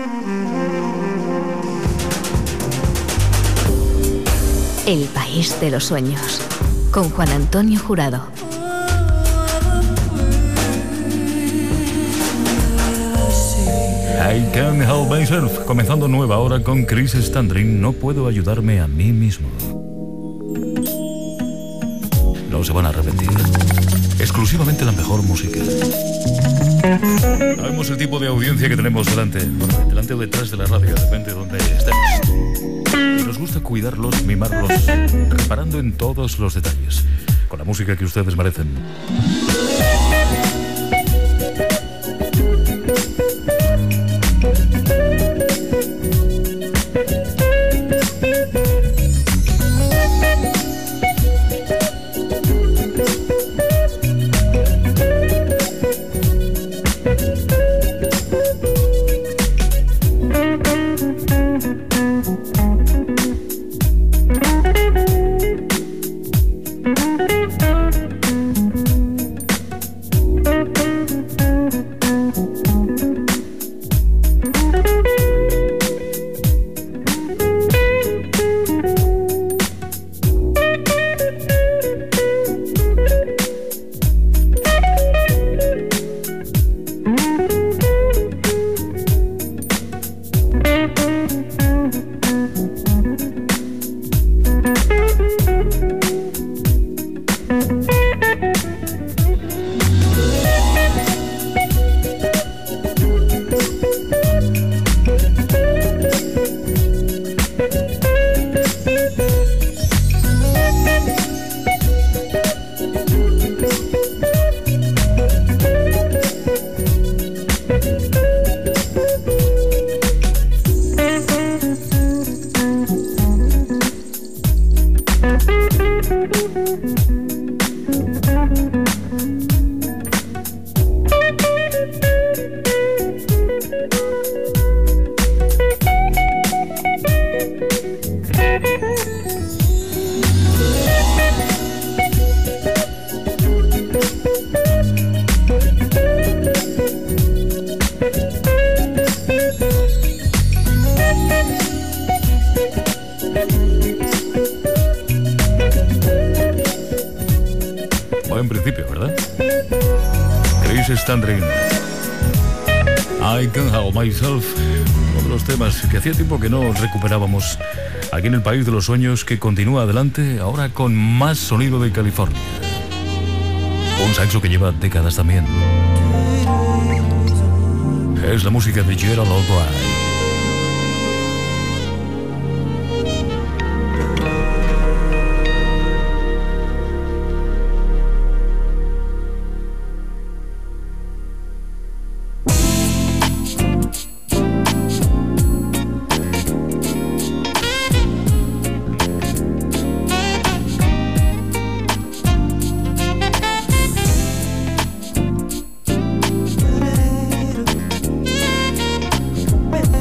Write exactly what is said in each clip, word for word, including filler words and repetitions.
El país de los sueños, con Juan Antonio Jurado. I Can't Help Myself, comenzando nueva hora con Chris Standring. No puedo ayudarme a mí mismo. No se van a arrepentir. Exclusivamente la mejor música. Sabemos el tipo de audiencia que tenemos delante, bueno, delante o detrás de la radio, depende de donde estemos. Y nos gusta cuidarlos, mimarlos, reparando en todos los detalles, con la música que ustedes merecen. Buen principio, ¿verdad? Chris Standring, I Can't Help Myself, uno de los temas que hacía tiempo que no recuperábamos aquí en el país de los sueños, que continúa adelante ahora con más sonido de California. Un saxo que lleva décadas también. Es la música de Gerald Albright. When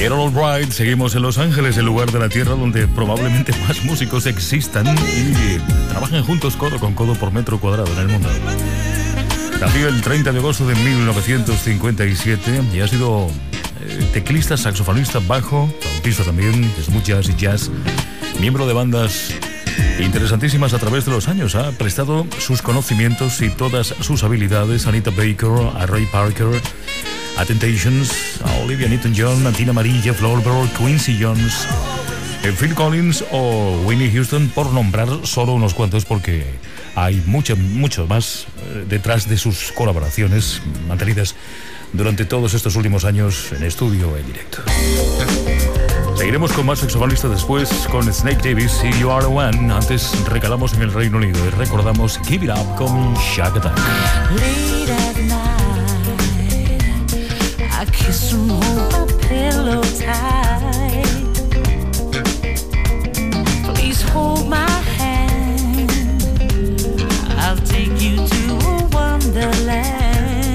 Get All Right, seguimos en Los Ángeles, el lugar de la Tierra donde probablemente más músicos existan y trabajan juntos codo con codo por metro cuadrado en el mundo. Nació el treinta de agosto de mil novecientos cincuenta y siete y ha sido eh, teclista, saxofonista, bajo, flautista también, smooth jazz y jazz, miembro de bandas interesantísimas a través de los años. Ha prestado sus conocimientos y todas sus habilidades a Anita Baker, a Ray Parker, a Temptations, a Olivia Newton-John, a Tina Marie, Jeff Lorber, Quincy Jones, Phil Collins o Whitney Houston, por nombrar solo unos cuantos, porque hay mucho, mucho más detrás de sus colaboraciones mantenidas durante todos estos últimos años en estudio en directo. Seguiremos con más saxofonistas después, con Snake Davis y You Are the One. Antes recalamos en el Reino Unido y recordamos Give It Up con Shack Attack. Late at night, I kiss and hold my pillow tight. Please hold my hand, I'll take you to a wonderland.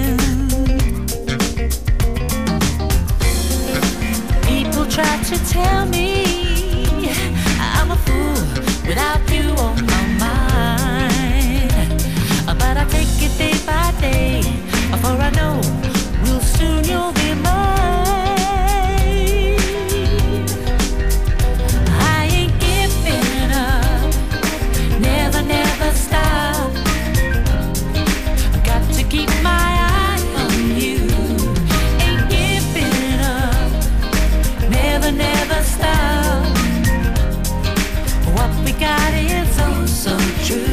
People try to tell me I'm a fool without you on my mind, but I take it day by day, for I know we'll soon you'll be mine. I ain't giving up, never, never stop. Got to keep my eye on you. Ain't giving up, never, never stop. What we got is oh so true.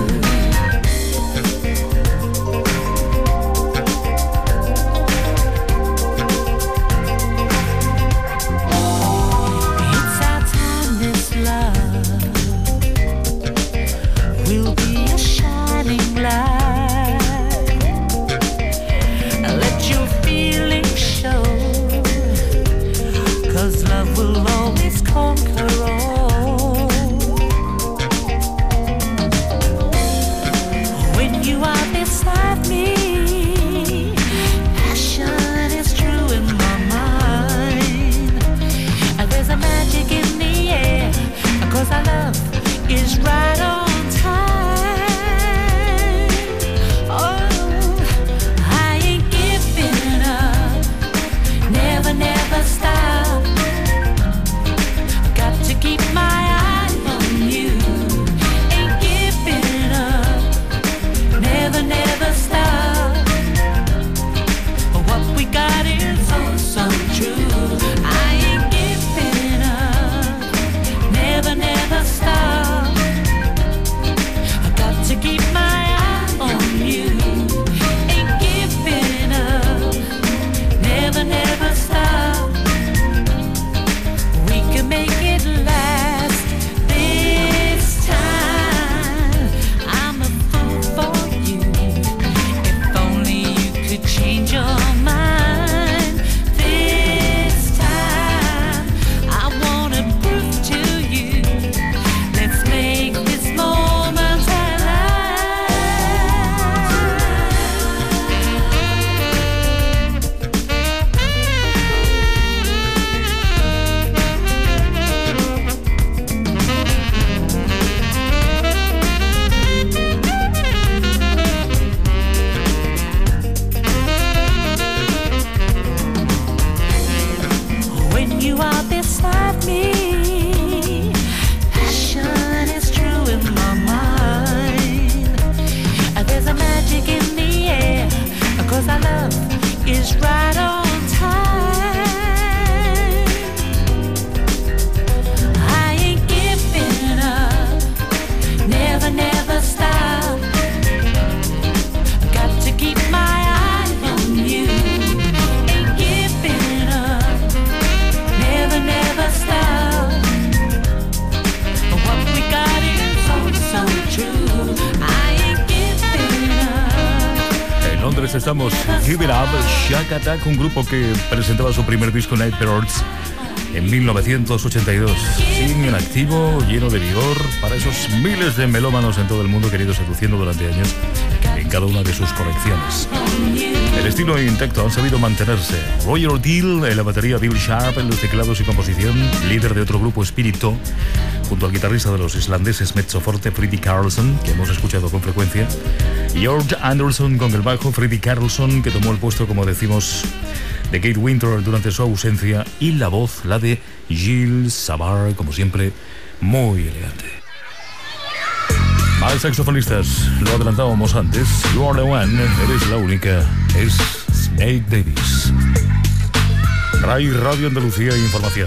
Estamos Give It Up, Shack Attack, un grupo que presentaba su primer disco Nightbirds en mil novecientos ochenta y dos. Siguen en activo, lleno de vigor para esos miles de melómanos en todo el mundo que han ido seduciendo durante años en cada una de sus colecciones. El estilo intacto han sabido mantenerse. Roger Deal en la batería, Bill Sharp en los teclados y composición, líder de otro grupo, Spirito, junto al guitarrista de los islandeses mezzoforte, Freddie Carlson, que hemos escuchado con frecuencia, y George Anderson con el bajo, Freddie Carlson, que tomó el puesto, como decimos, de Kate Winter durante su ausencia, y la voz, la de Gilles Savard, como siempre, muy elegante. Más saxofonistas, lo adelantábamos antes. You are the one, eres la única, es Snake Davis. Rai Radio Andalucía Información.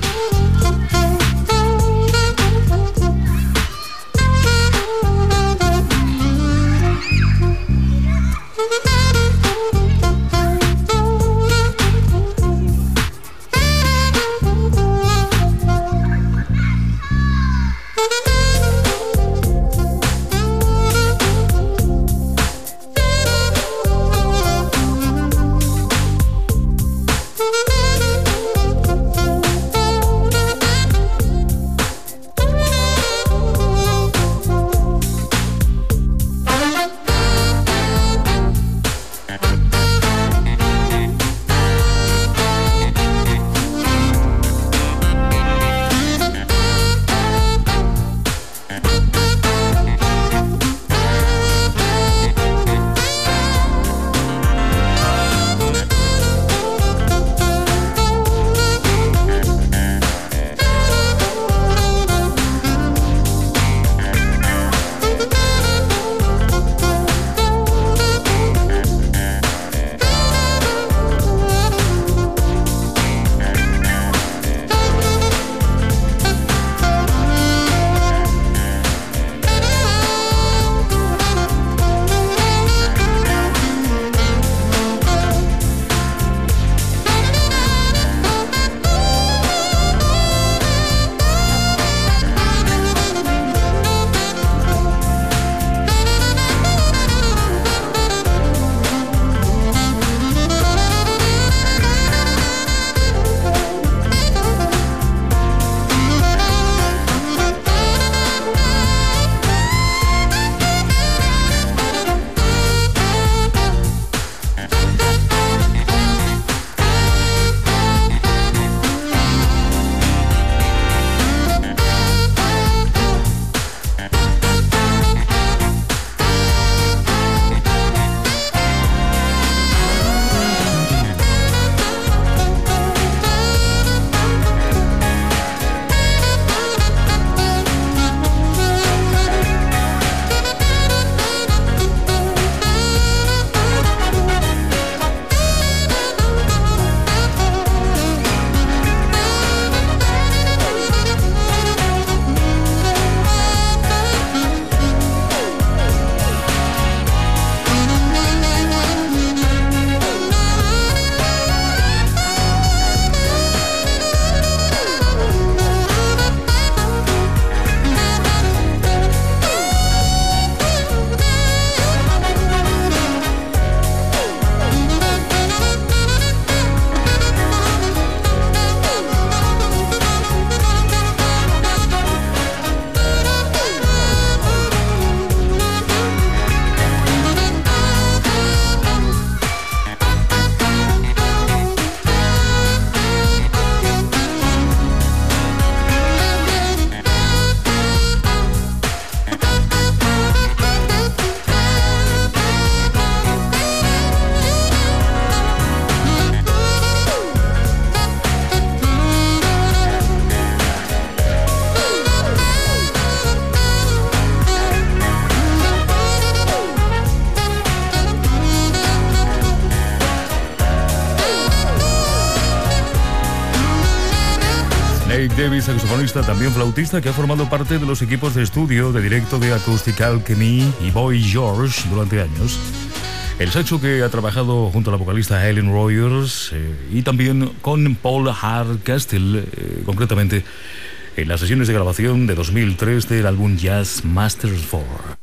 Davis, saxofonista, también flautista, que ha formado parte de los equipos de estudio de directo de Acoustic Alchemy y Boy George durante años. El saxo que ha trabajado junto a la vocalista Helen Rogers eh, y también con Paul Hardcastle, eh, concretamente en las sesiones de grabación de dos mil tres del álbum Jazz Masters cuatro.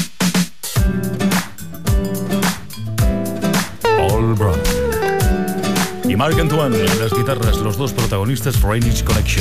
Paul Brown y Marc Antoine en las guitarras, los dos protagonistas, French Connection.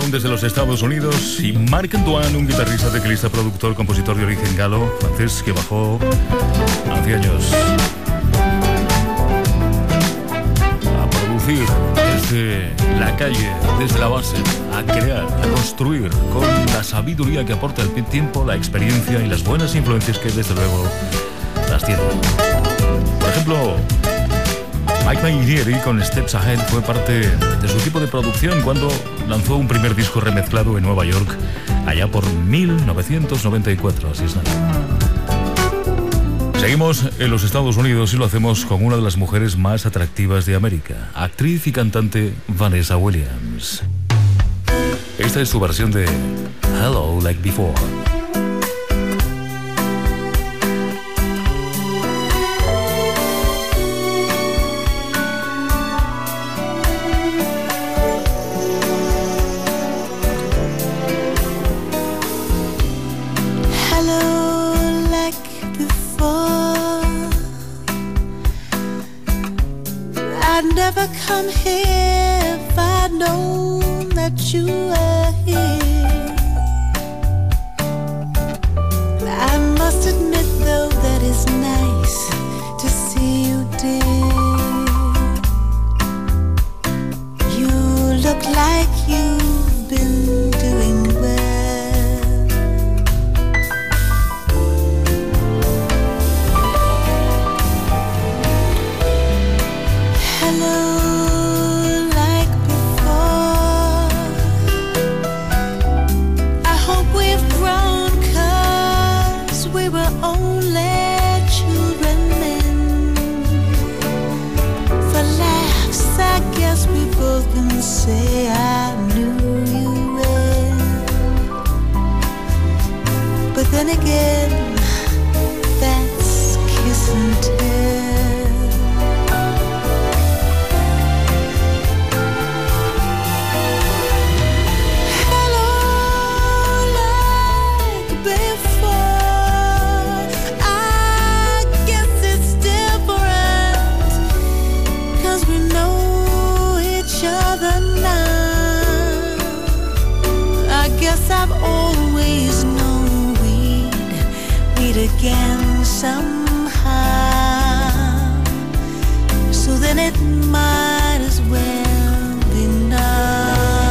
aún desde los Estados Unidos, y Marc Antoine, un guitarrista, teclista, productor, compositor de origen galo, francés, que bajó hace años a producir desde la calle, desde la base, a crear, a construir, con la sabiduría que aporta el tiempo, la experiencia y las buenas influencias que desde luego las tiene. Por ejemplo, Mike Mainieri con Steps Ahead fue parte de su equipo de producción cuando lanzó un primer disco remezclado en Nueva York allá por mil novecientos noventa y cuatro, así es nada. Seguimos en los Estados Unidos y lo hacemos con una de las mujeres más atractivas de América, actriz y cantante Vanessa Williams. Esta es su versión de Hello Like Before. Come here if I'd known that you were here. I must admit though that it's nice to see you, dear. You look like you've been doing well. Hello. Say I knew you well, but then again, that's kiss and tell. Hello, like before. I guess it's different, 'cause we know each other now. I guess I've always known we'd meet again somehow. So then it might as well be now.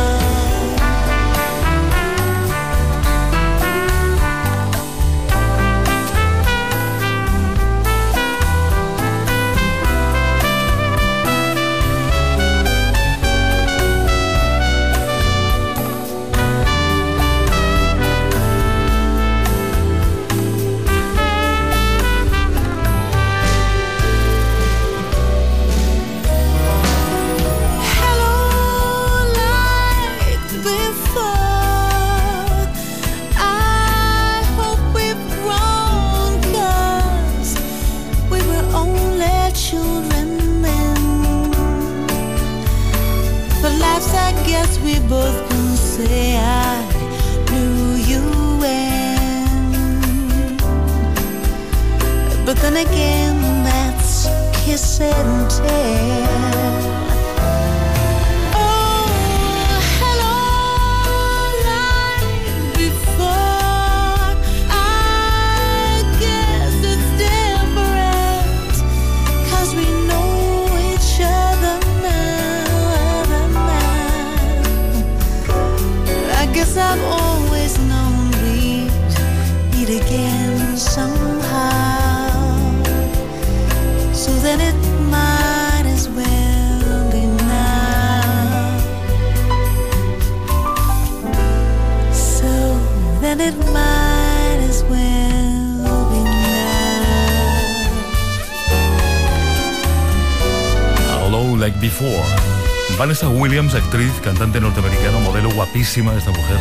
We both can say I knew you when, but then again, that's kiss and tell. I've always known we'd meet again somehow. So then it might as well be now. So then it might as well be now. Hello Like Before. Vanessa Williams, actriz, cantante norteamericana, modelo, guapísima esta mujer.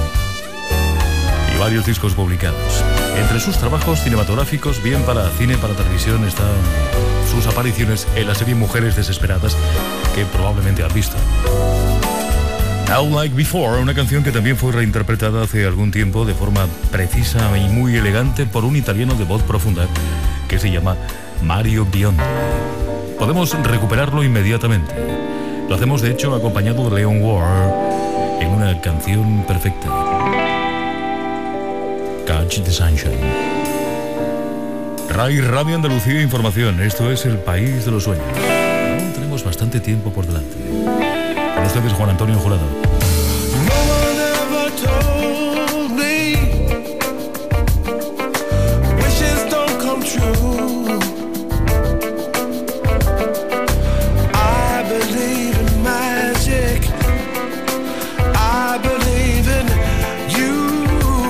Y varios discos publicados. Entre sus trabajos cinematográficos, bien para cine, para televisión, están sus apariciones en la serie Mujeres Desesperadas, que probablemente has visto. How Like Before, una canción que también fue reinterpretada hace algún tiempo de forma precisa y muy elegante por un italiano de voz profunda que se llama Mario Biondi. Podemos recuperarlo inmediatamente. Lo hacemos de hecho acompañado de Leon Ward en en una canción perfecta. Catch the Sunshine. Rai Radio Andalucía Información. Esto es el país de los sueños. Aún tenemos bastante tiempo por delante. Con ustedes, Juan Antonio Jurado. No one ever told me wishes don't come true. I believe in magic. I believe in you.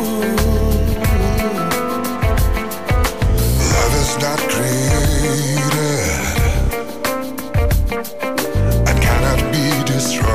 Love is not created and cannot be destroyed.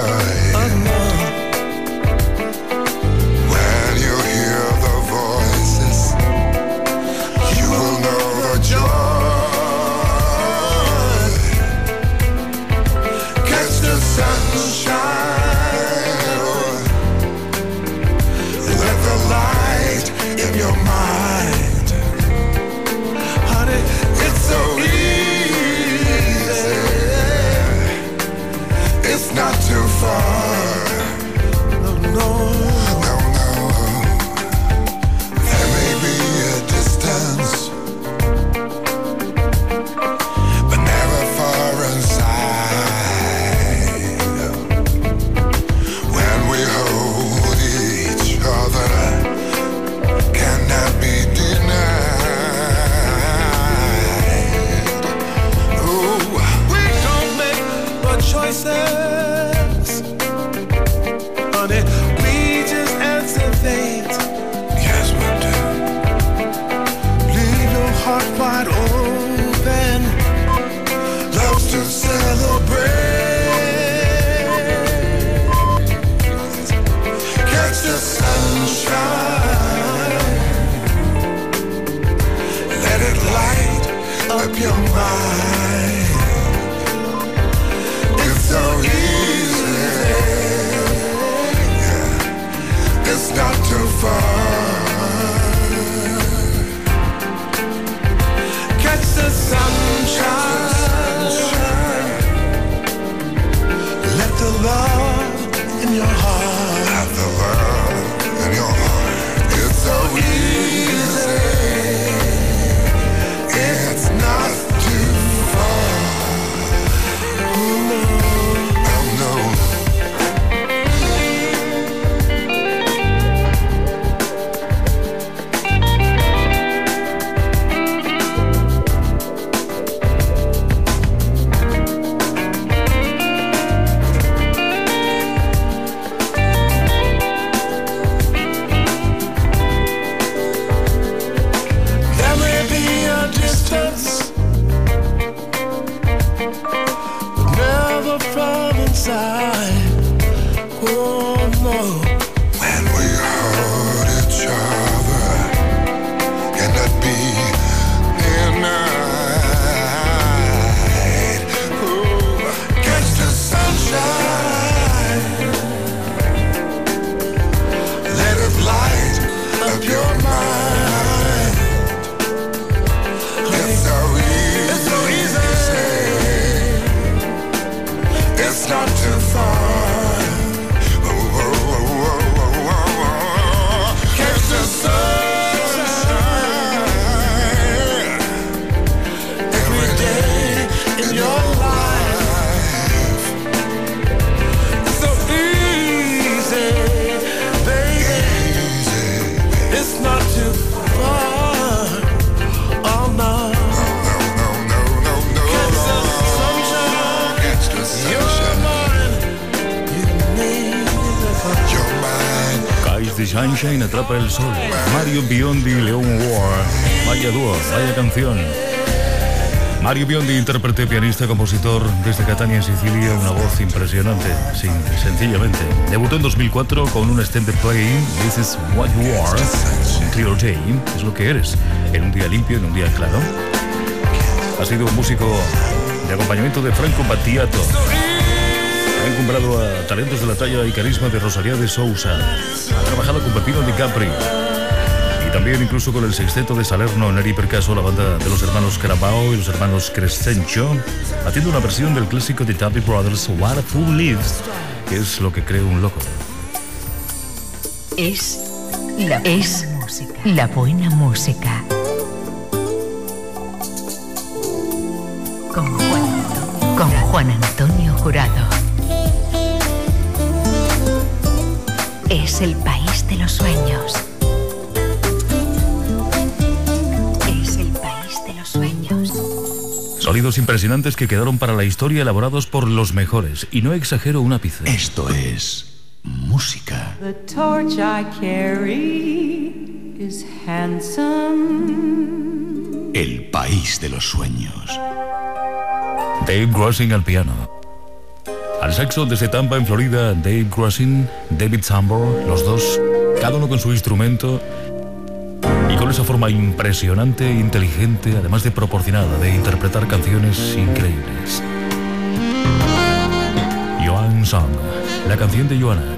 Sunshine atrapa el sol. Mario Biondi, Leon War. Vaya dúo, vaya canción. Mario Biondi, intérprete, pianista, compositor desde Catania, en Sicilia, una voz impresionante, sí, sencillamente. Debutó en dos mil cuatro con un extended play, This is what you are, un clear day, es lo que eres, en un día limpio, en un día claro. Ha sido un músico de acompañamiento de Franco Battiato. Ha encumbrado a talentos de la talla y carisma de Rosalía de Sousa. Ha trabajado con Pepino Di Capri. Y también incluso con el sexteto de Salerno, Neri Percaso, la banda de los hermanos Carabao y los hermanos Crescencio, haciendo una versión del clásico de Doobie Brothers, What a Fool Lives, que es lo que cree un loco. Es la, es música. La buena música. Con Juan Antonio, con Juan Antonio Jurado. Es el país de los sueños. Es el país de los sueños. Sonidos impresionantes que quedaron para la historia, elaborados por los mejores. Y no exagero un ápice. Esto es música. The torch I carry is handsome. El país de los sueños. Dave Grusin al piano. Al saxo desde Tampa, en Florida, Dave Grusin, David Sambor, los dos, cada uno con su instrumento y con esa forma impresionante e inteligente, además de proporcionada, de interpretar canciones increíbles. Joan Song, la canción de Joanna.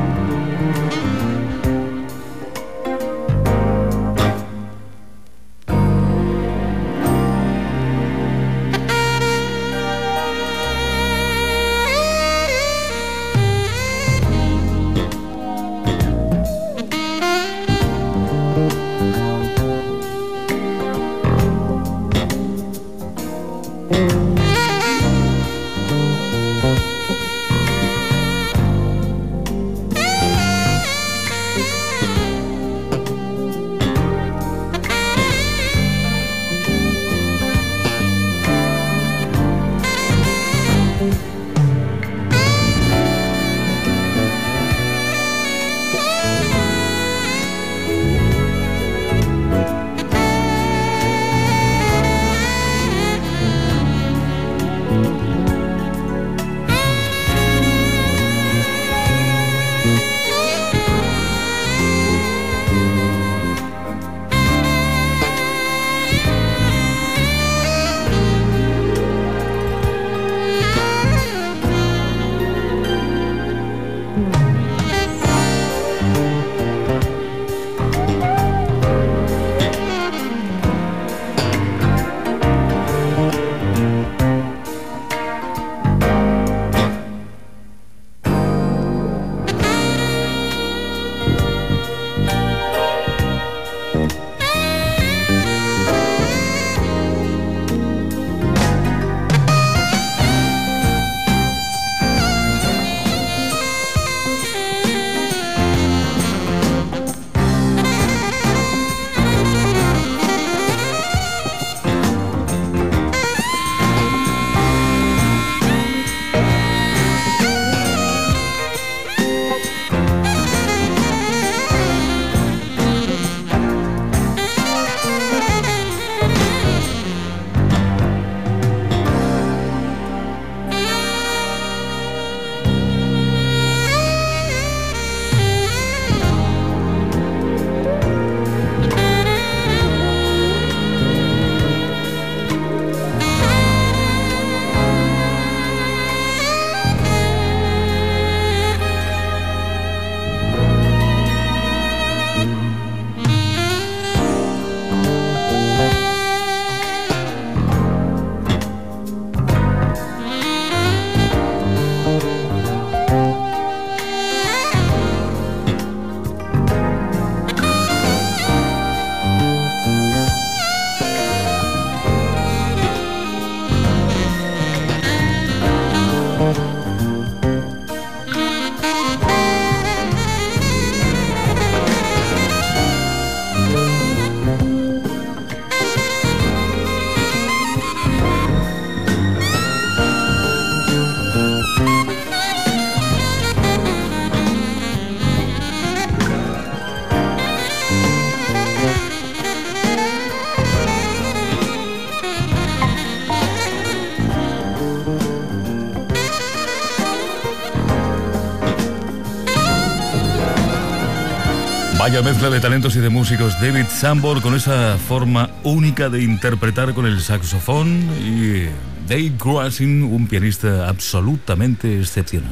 Vaya mezcla de talentos y de músicos. David Sambor con esa forma única de interpretar con el saxofón y Dave Grusin, un pianista absolutamente excepcional.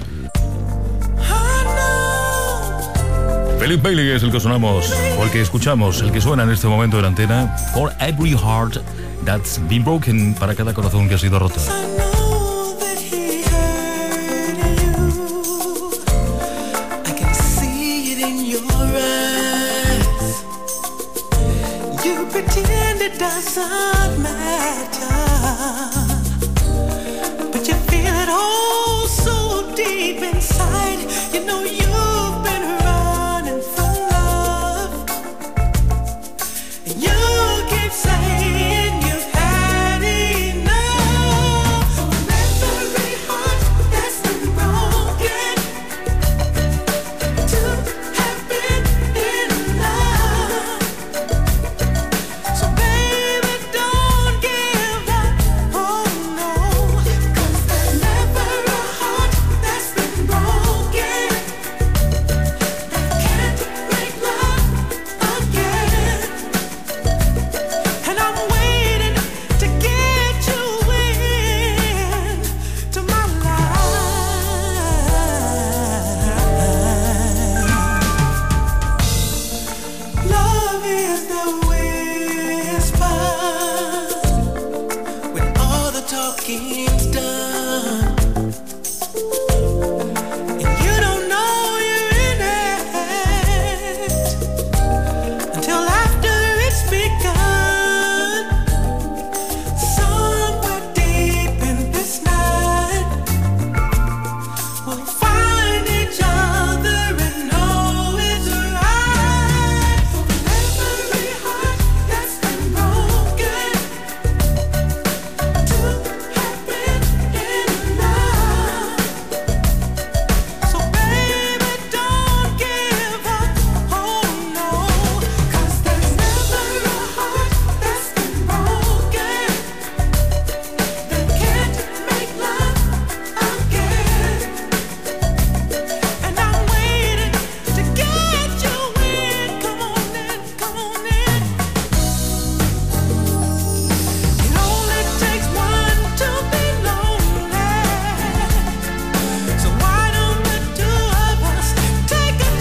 Philip Bailey es el que sonamos, o el que escuchamos, el que suena en este momento en la antena. For every heart that's been broken, para cada corazón que ha sido roto. You're right. doesn't matter, but you feel it all so deep inside. You know you've been running for love, and you keep saying you've had enough. For every heart that's been broken, to have been in love. So baby, don't give up, oh no, 'cause there's never a heart that's been broken that can't make love again. And I'm waiting to get you in to my life. Love is the whisper when all the talking's done, and you don't know you're in it until after it's begun. Somewhere deep in this night, we'll find each other and know it's right. For every heart that's been broken, to have been in love. So baby, don't give up, oh no, 'cause there's never a heart that's been broken that can't make love again. And I'm waiting to get you in. Come on in, come on in. It only takes one to be lonely, so why don't the two of us take a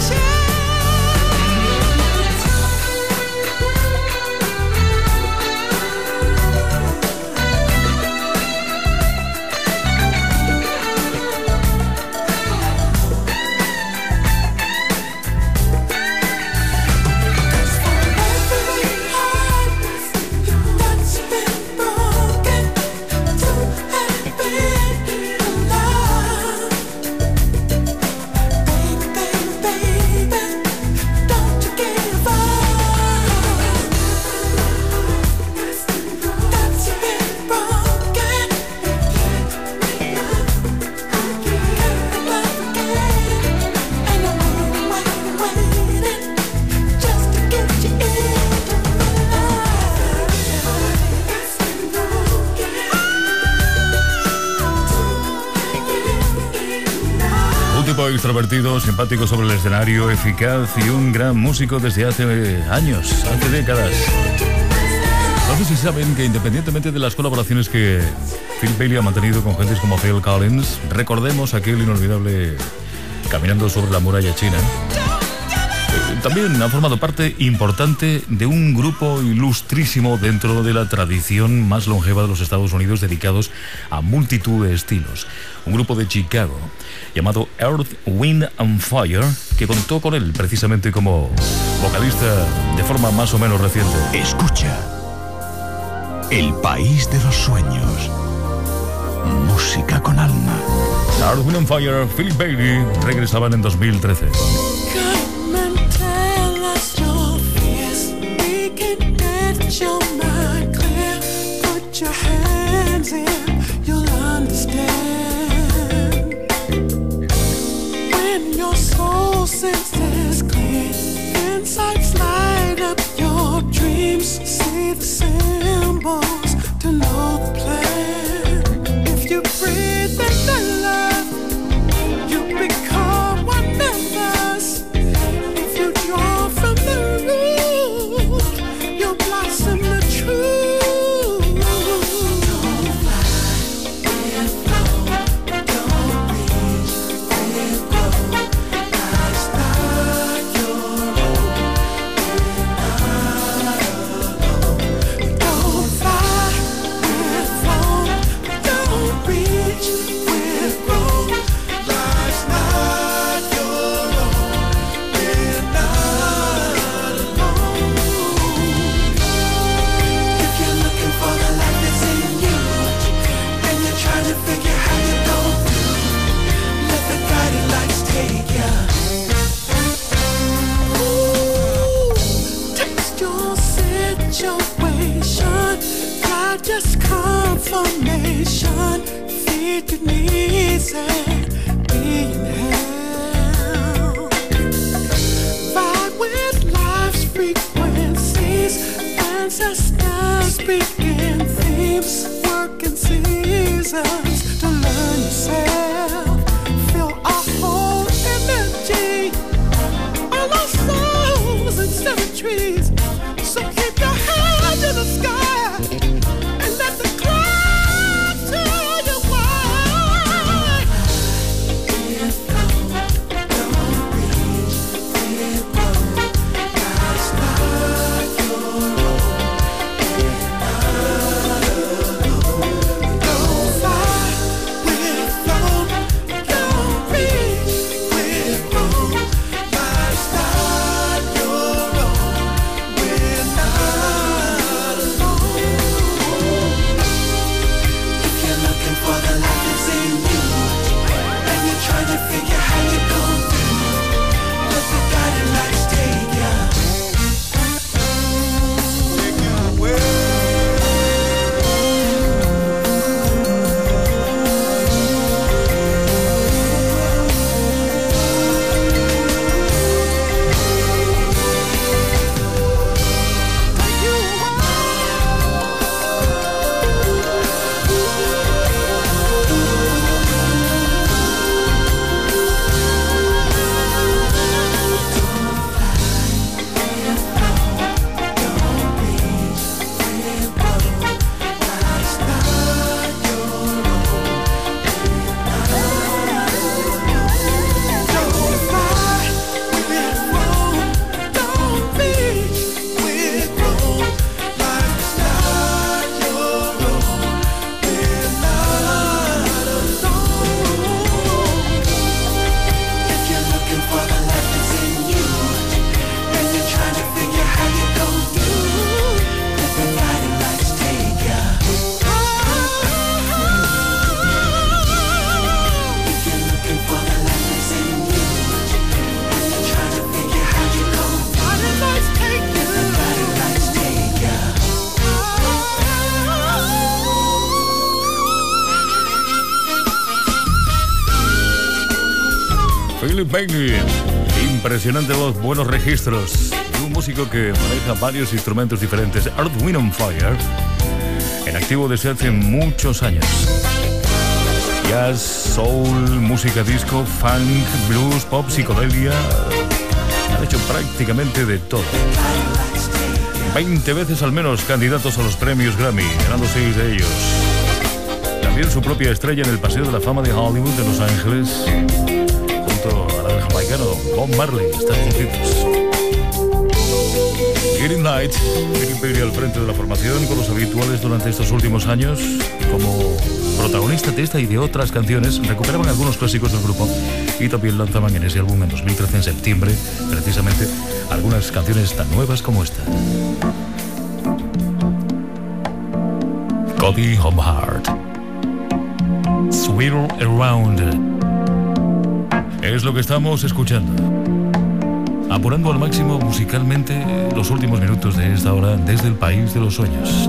that's been broken, to have been in love. Baby, baby, baby, don't you give up. That's been broken, can't make love again. And I'm waiting, waiting, waiting just to get you in. Un tipo extrovertido, simpático sobre el escenario, eficaz y un gran músico desde hace años, hace décadas. No sé si saben que independientemente de las colaboraciones que Phil Bailey ha mantenido con gentes como Phil Collins, recordemos aquel inolvidable Caminando sobre la muralla china. Eh, También ha formado parte importante de un grupo ilustrísimo dentro de la tradición más longeva de los Estados Unidos, dedicados a multitud de estilos. Un grupo de Chicago llamado Earth, Wind and Fire, que contó con él precisamente como vocalista de forma más o menos reciente. Escucha. El país de los sueños. Música con alma. Earth, Wind and Fire, Phil Bailey, regresaban en dos mil trece. Come and tell us your fears. We can get your mind clear. Put your hands in, you'll understand. When your soul senses clear, insights light up your dreams. See the symbols to know the plan. If you breathe in the love, you become one of us. If you draw from the root, you'll blossom the truth. speaking themes, working seasons to learn yourself. Feel our whole energy, all our souls and symmetries. So keep your head in the sky and let the clouds tell you why. It don't, don't reach, it won't. Gotta start your own. Don't fly with float, don't reach with room. Gotta start your own. We're not alone. If you're looking for the life that's in you, and you're trying to figure how you gon' do, let the guiding lights take ya. Take you away. Take you Philip Bailey, impresionante voz, buenos registros y un músico que maneja varios instrumentos diferentes. Earth, Wind and Fire, en activo desde hace muchos años. Jazz, soul, música disco, funk, blues, pop, psicodelia. Han hecho prácticamente de todo. veinte veces al menos candidatos a los premios Grammy, ganando seis de ellos. También su propia estrella en el Paseo de la Fama de Hollywood de Los Ángeles, junto a la del jamaicano Bob Marley. Están juntitos. Getting Night, Philip Bailey al frente de la formación con los habituales durante estos últimos años. Como protagonista de esta y de otras canciones, recuperaban algunos clásicos del grupo y también lanzaban en ese álbum en dos mil trece, en septiembre, precisamente, algunas canciones tan nuevas como esta. Cody Homehart, Swirl Around, es lo que estamos escuchando, apurando al máximo musicalmente los últimos minutos de esta hora desde el País de los Sueños.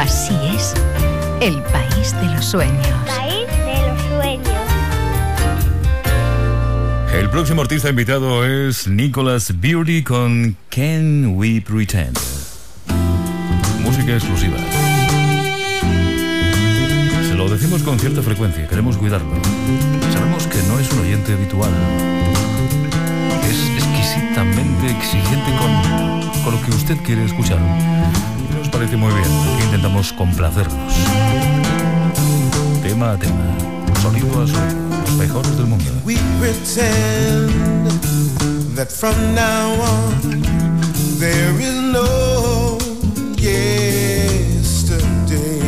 Así es, el país de los sueños. País de los sueños. El próximo artista invitado es Nicholas Beardy con Can We Pretend. Música exclusiva. Se lo decimos con cierta frecuencia, queremos cuidarlo. Sabemos que no es un oyente habitual. Es exquisitamente exigente con, con lo que usted quiere escuchar. Y nos parece muy bien, que intentamos complacernos. Tema a tema, sonido a sonido, los mejores del mundo. We pretend that from now on there is no yesterday.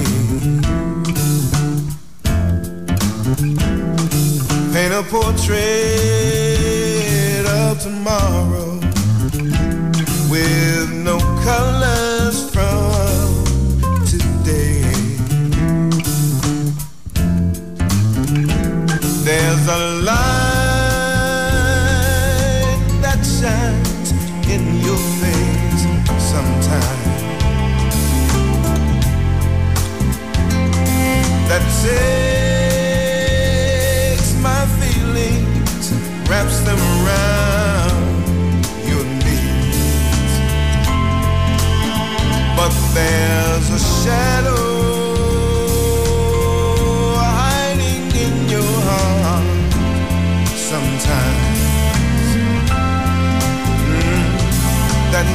Paint a portrait of tomorrow with no colors from today. There's a light that shines in your face sometimes that takes my feelings, wraps them around your knees. But there's a shadow sometimes mm, that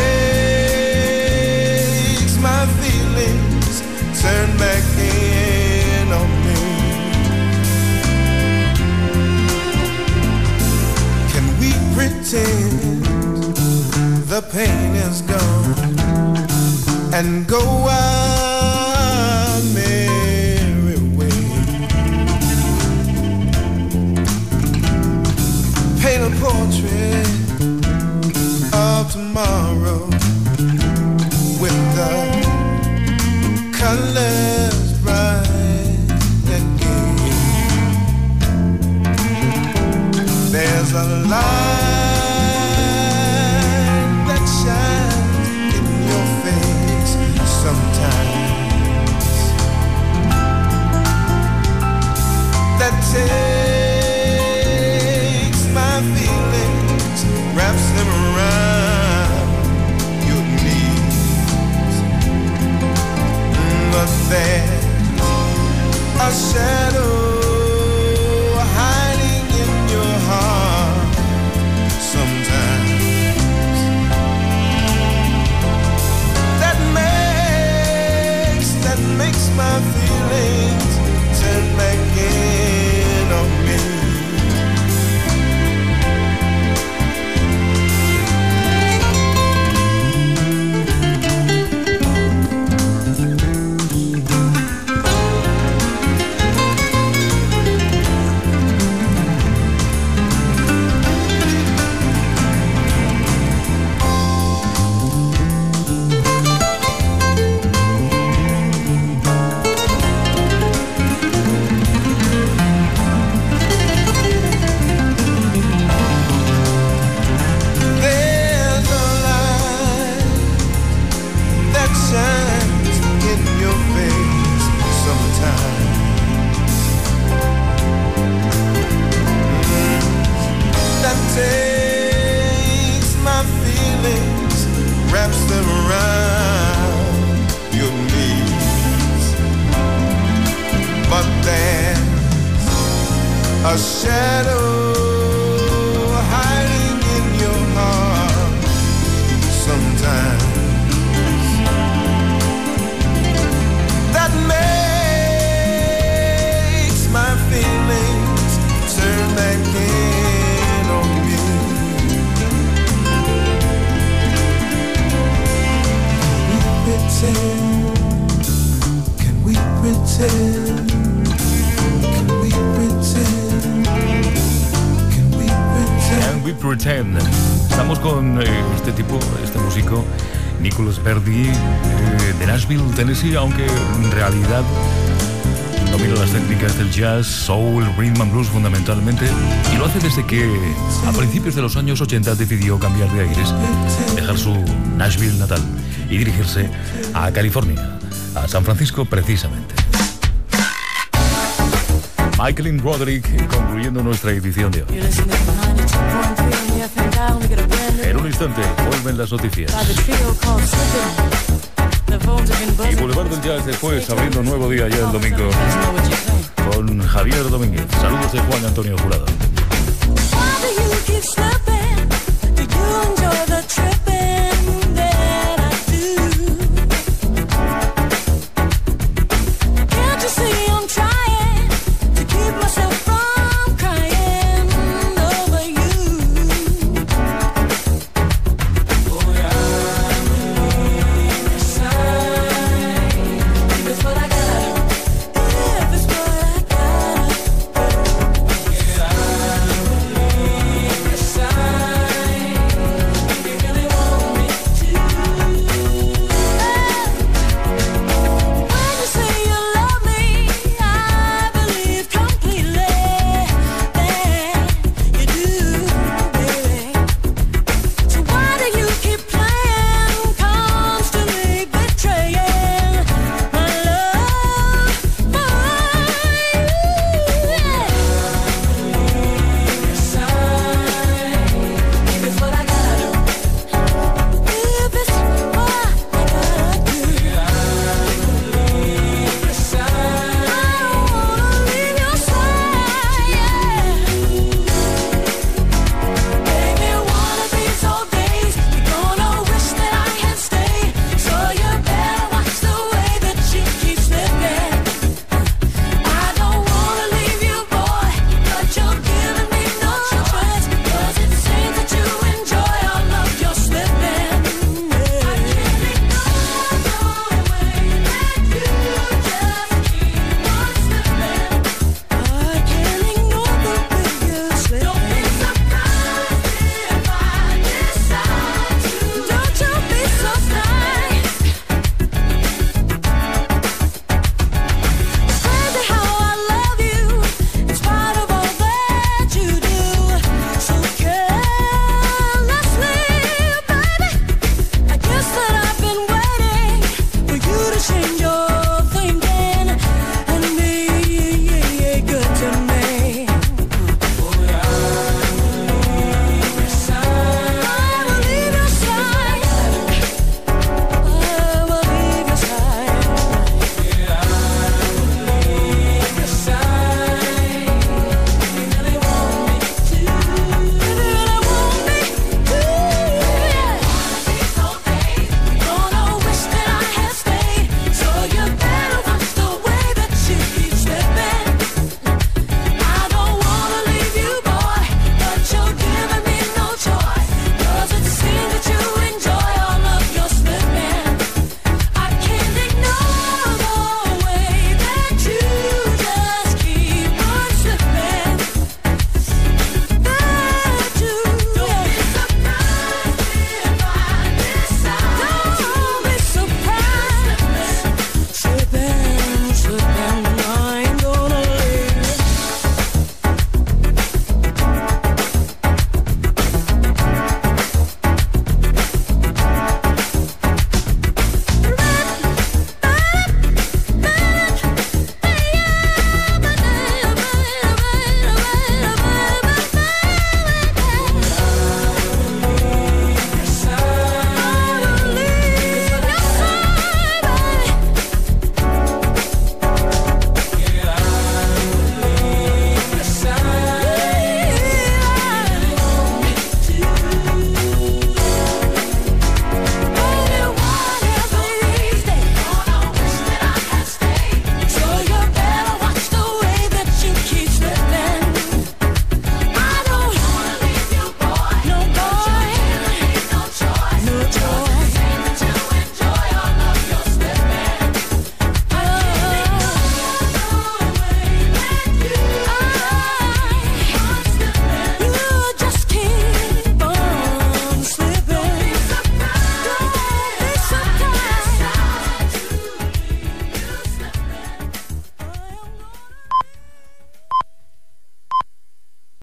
makes my feelings turn back in on me. Can we pretend the pain is gone and go our merry way? Paint a portrait of tomorrow with the colors bright and gay. There's a light that shines in your face sometimes that takes my feelings, wraps them around your knees. But there's a shadow hiding in your heart sometimes that makes, that makes my feelings turn back in on me. Takes my feelings, wraps them around your knees. But there's a shadow hiding in your heart sometimes that makes my feelings turn back in on me. Can we pretend? Can we pretend? Can we pretend? Can we pretend? Estamos con eh, este tipo, este músico, Nicholas Beardy, eh, de Nashville, Tennessee, aunque en realidad domina las técnicas del jazz, soul, rhythm and blues fundamentalmente, y lo hace desde que a principios de los años ochenta decidió cambiar de aires, dejar su Nashville natal y dirigirse a California. a San Francisco precisamente. Michael Roderick concluyendo nuestra edición de hoy. En un instante vuelven las noticias. Y Boulevard del Jazz después abriendo un nuevo día ya el domingo con Javier Domínguez. Saludos de Juan Antonio Jurado.